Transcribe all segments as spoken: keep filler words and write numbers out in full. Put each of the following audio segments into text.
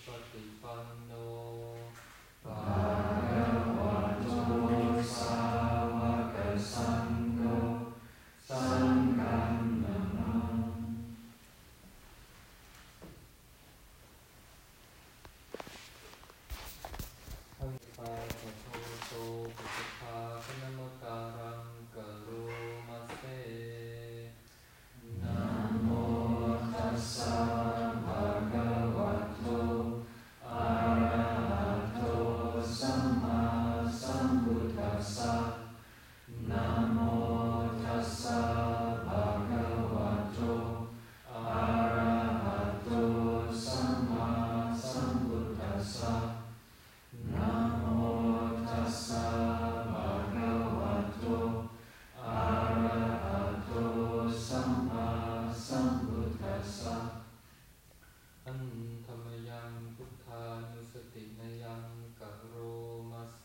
ปฏิปันโนภะสาวกสังโฆสังฆังนามาทังปาปะโทโตปุถภาคณมการังกะโรมาเสนะโมตัสสะภะคะวะโตอะระหะโตสัมมาสัมพุทธัสสะนะโมตัสสะภะคะวะโตอะระหะโตสัมมาสัมพุทธัสสะนะโมตัสสะภะคะวะโตอะระหะโตสัมมาสัมพุทธัสสะอันธรรมยังพุทธานุสตินยังกะโรมาเส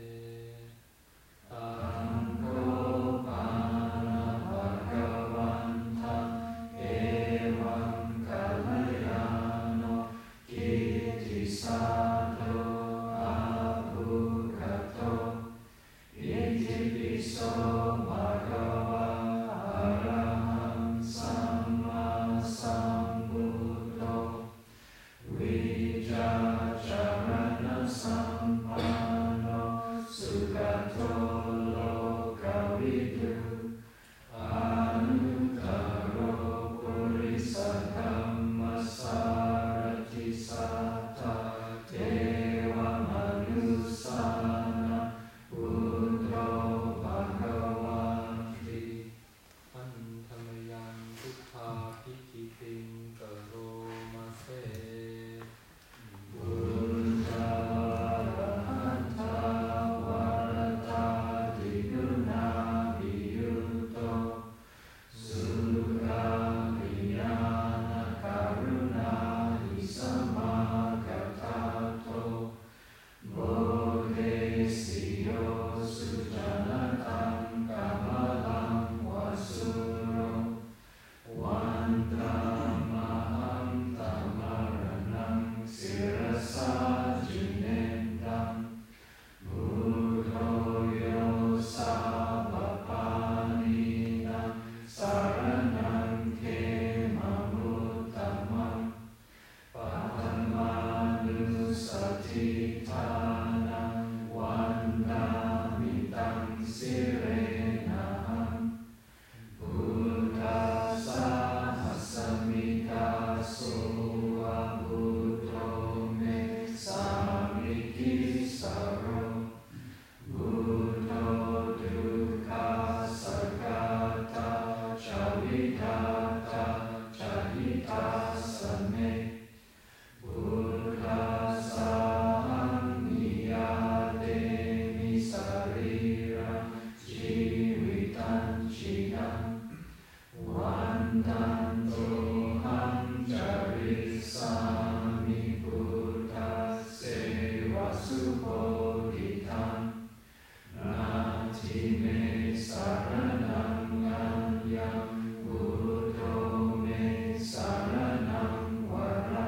ตังโกปานะภะคะวันตังเอวังกัลยาโนกิตติศัตโตอะภุคโตอิติปิโสภะคะวะอะระหังสัมมาสัมพุทโธวิจาจารณสัมปันโนสุขโตโลกวิทูอนุตตโรปุริสธัมมัสสารติสัทธาเทวมนุสสานังพุทโธภควาติอันธรรมยังพุทธาภิคิติงกะโรมาเสบุญตาหันตาวรตาติกุณาภิยุตโตสุขาวิญญาณการุณาหิสัมมากัตถาโตโบเทสิโยสุจนะตังกัมมลังวสุโรวันตามหันตมรณังศิรสาจุเนตังบุโทโยสาวปานินังสารนังเขมมุตตมังปัตตมานุสติทานังวันดามิตังสิเรนะหังพุทธัสสะหัสสมิกาโสวะพุทโธเมสามิกิสโรพุทโธทุกขาสักกาตาชาวิทาตาชาหิตาสเมพุทธัสสะหังนิยาเตมิสรีรังชีวิตังชินังวันตันโตหังจาริสามิพุทธัสเสวะสุโพธิตังนาทิเมสารนังอัญญังพุทโธเมสารนังวรั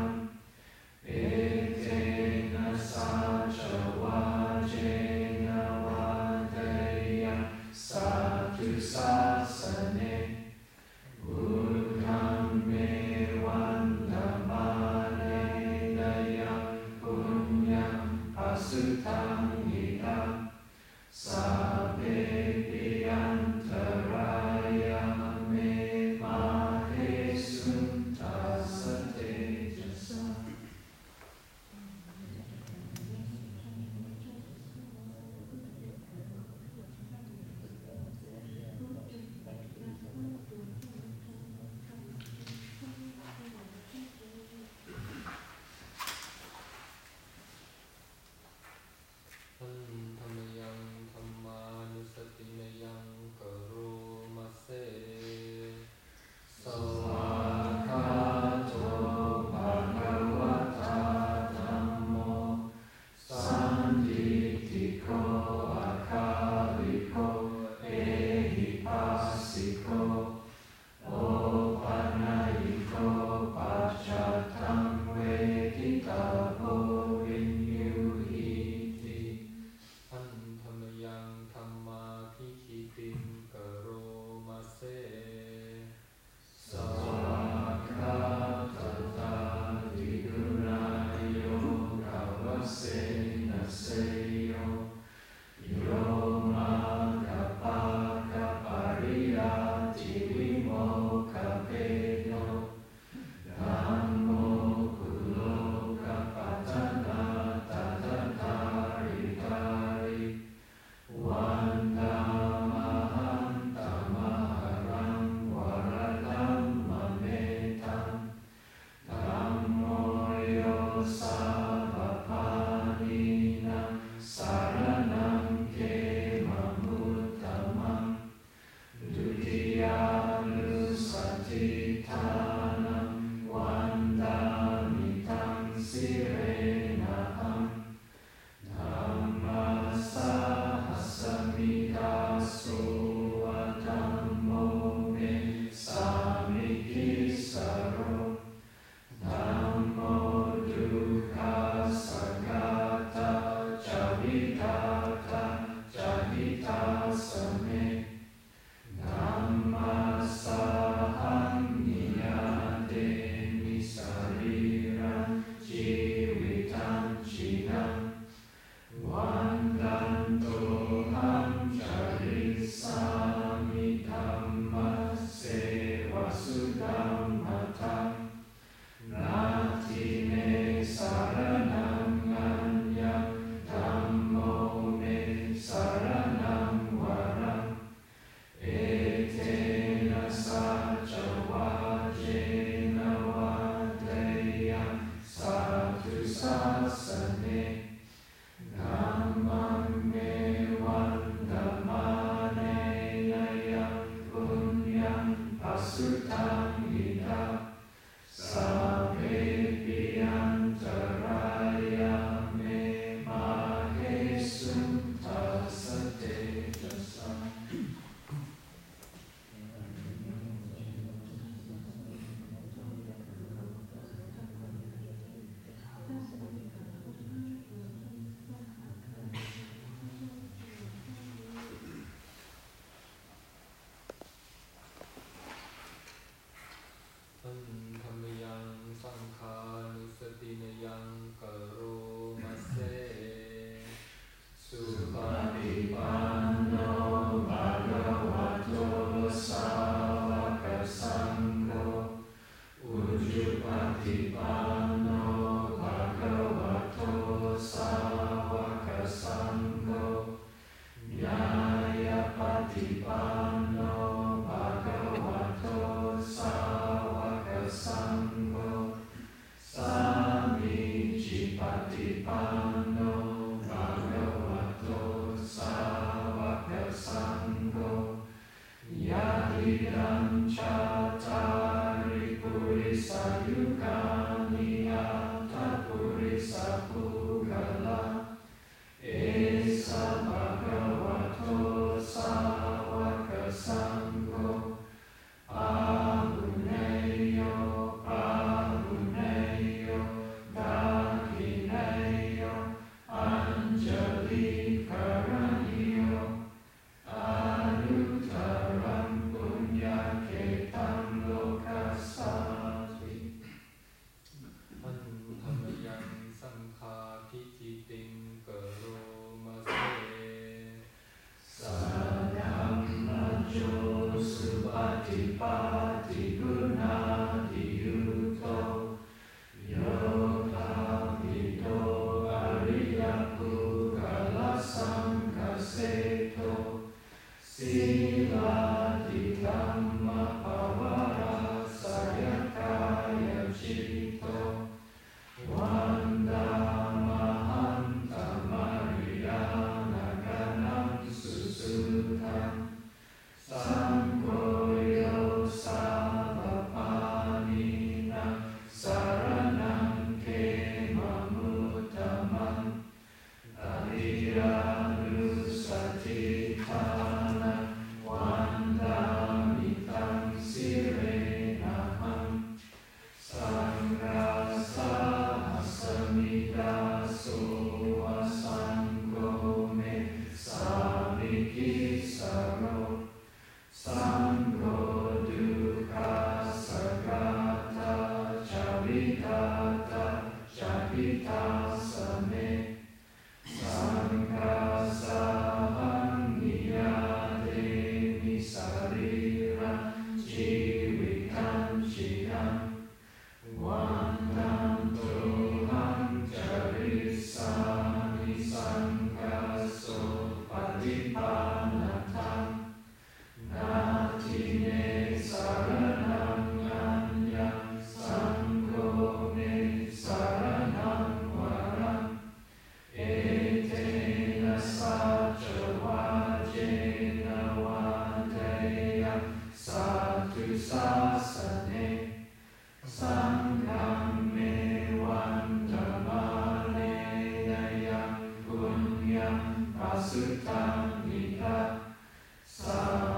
Sutta Nita Sa